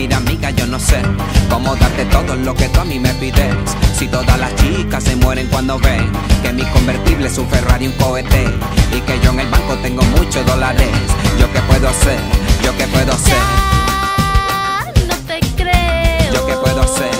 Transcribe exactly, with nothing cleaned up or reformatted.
mira amiga, yo no sé cómo darte todo lo que tú a mí me pides. Si todas las chicas se mueren cuando ven que mi convertible es un Ferrari, un cohete, y que yo en el banco tengo muchos dólares. ¿Yo qué puedo hacer? ¿Yo qué puedo hacer? Ya no te creo. ¿Yo qué puedo hacer?